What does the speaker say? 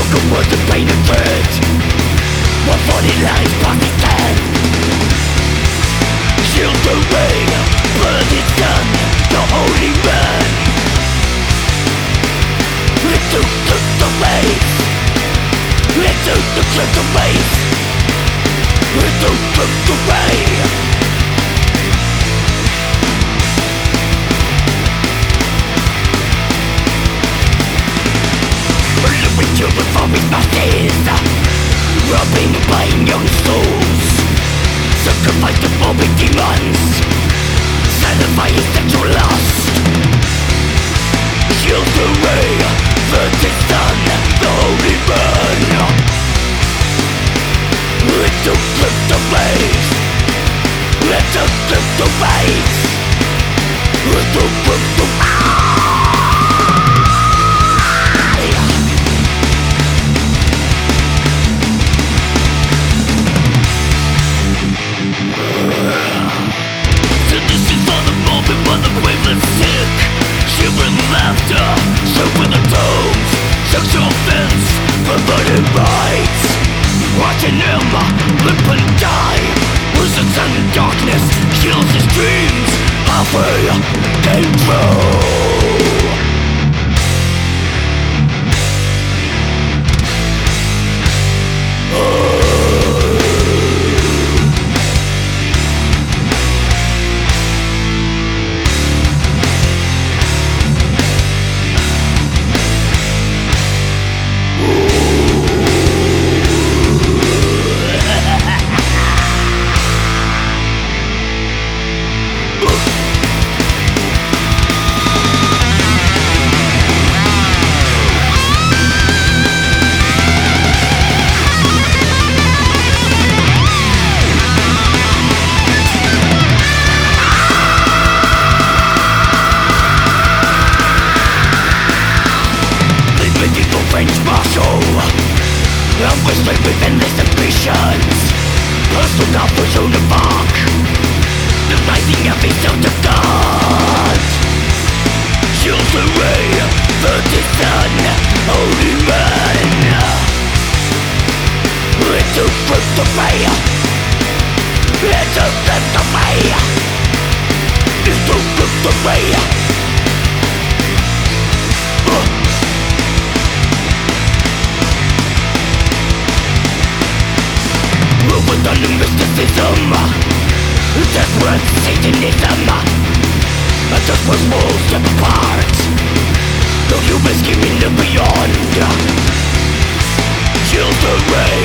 Welcome was the pain and dread. What funny lies past his head. Shield the rain, burn his son, the holy man. Into the waves, into the crystal waves, into the rain. With children from his masses, robbing by young souls, sacrifice to morbid demons, satisfy his sexual lust. Shield the ray, virgin son, the holy man. Into crystal waves, into crystal waves, into crystal waves. Shivering laughter, soaping the toes, sexual offense, perverted rights. Watching him live and die, loses in darkness, kills his dreams, halfway came true. I'm whistling with endless ambitions, hustled out for zone of arc, the rising of his out of God. Shield the ray, virgin son, holy man. Into the ray, into the ray, into the ray. With the new mysticism, desperate Satanism, and just was walls step apart, the human scheming the beyond. Shield the ray,